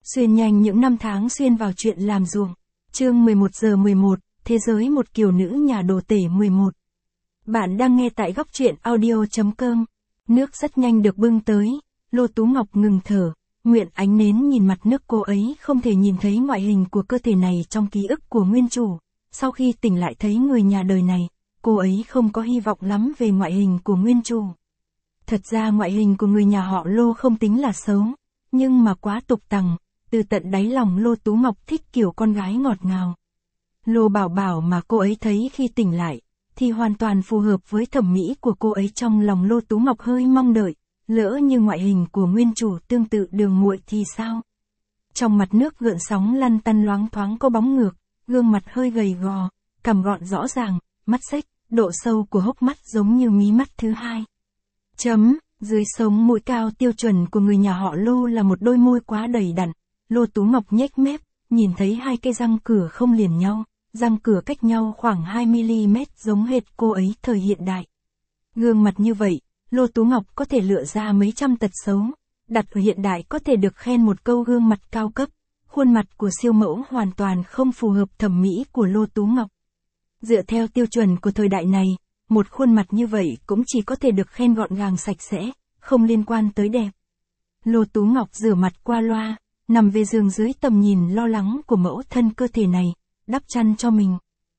Xuyên nhanh những năm tháng xuyên vào chuyện làm ruộng. Chương 11 giờ 11, Thế giới một kiều nữ nhà đồ tể 11. Bạn đang nghe tại góc truyện audio.com. Nước rất nhanh được bưng tới, Lô Tú Ngọc ngừng thở, nguyện ánh nến nhìn mặt nước. Cô ấy không thể nhìn thấy ngoại hình của cơ thể này trong ký ức của nguyên chủ. Sau khi tỉnh lại thấy người nhà đời này, cô ấy không có hy vọng lắm về ngoại hình của nguyên chủ. Thật ra ngoại hình của người nhà họ Lô không tính là xấu, nhưng mà quá tục tằng. Từ tận đáy lòng Lô Tú Ngọc thích kiểu con gái ngọt ngào. Lô Bảo Bảo mà cô ấy thấy khi tỉnh lại, thì hoàn toàn phù hợp với thẩm mỹ của cô ấy. Trong lòng Lô Tú Ngọc hơi mong đợi, lỡ như ngoại hình của nguyên chủ tương tự Đường Muội thì sao? Trong mặt nước gợn sóng lăn tăn loáng thoáng có bóng ngược, gương mặt hơi gầy gò, cằm gọn rõ ràng, mắt xếch, độ sâu của hốc mắt giống như mí mắt thứ hai. Dưới sống mũi cao tiêu chuẩn của người nhà họ Lô là một đôi môi quá đầy đặn. Lô Tú Ngọc nhếch mép, nhìn thấy hai cây răng cửa không liền nhau, răng cửa cách nhau khoảng 2mm giống hệt cô ấy thời hiện đại. Gương mặt như vậy, Lô Tú Ngọc có thể lựa ra mấy trăm tật xấu, đặt ở hiện đại có thể được khen một câu gương mặt cao cấp, khuôn mặt của siêu mẫu hoàn toàn không phù hợp thẩm mỹ của Lô Tú Ngọc. Dựa theo tiêu chuẩn của thời đại này, một khuôn mặt như vậy cũng chỉ có thể được khen gọn gàng sạch sẽ, không liên quan tới đẹp. Lô Tú Ngọc rửa mặt qua loa, nằm về giường dưới tầm nhìn lo lắng của mẫu thân cơ thể này, đắp chăn cho mình.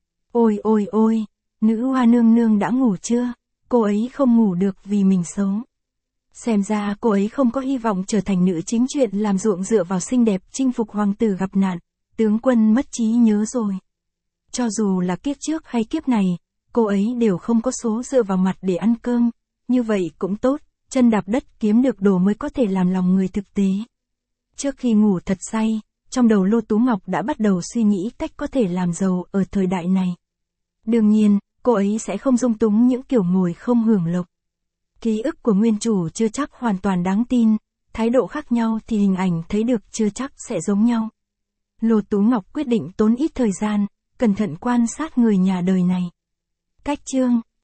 Ôi, nữ hoa nương nương đã ngủ chưa? Cô ấy không ngủ được vì mình xấu. Xem ra cô ấy không có hy vọng trở thành nữ chính truyện làm ruộng dựa vào xinh đẹp chinh phục hoàng tử gặp nạn, tướng quân mất trí nhớ rồi. Cho dù là kiếp trước hay kiếp này, cô ấy đều không có số dựa vào mặt để ăn cơm, như vậy cũng tốt, chân đạp đất kiếm được đồ mới có thể làm lòng người thực tế. Trước khi ngủ thật say, trong đầu Lô Tú Ngọc đã bắt đầu suy nghĩ cách có thể làm giàu ở thời đại này. Đương nhiên, cô ấy sẽ không dung túng những kiểu ngồi không hưởng lộc. Ký ức của nguyên chủ chưa chắc hoàn toàn đáng tin, thái độ khác nhau thì hình ảnh thấy được chưa chắc sẽ giống nhau. Lô Tú Ngọc quyết định tốn ít thời gian, cẩn thận quan sát người nhà đời này. Cách chương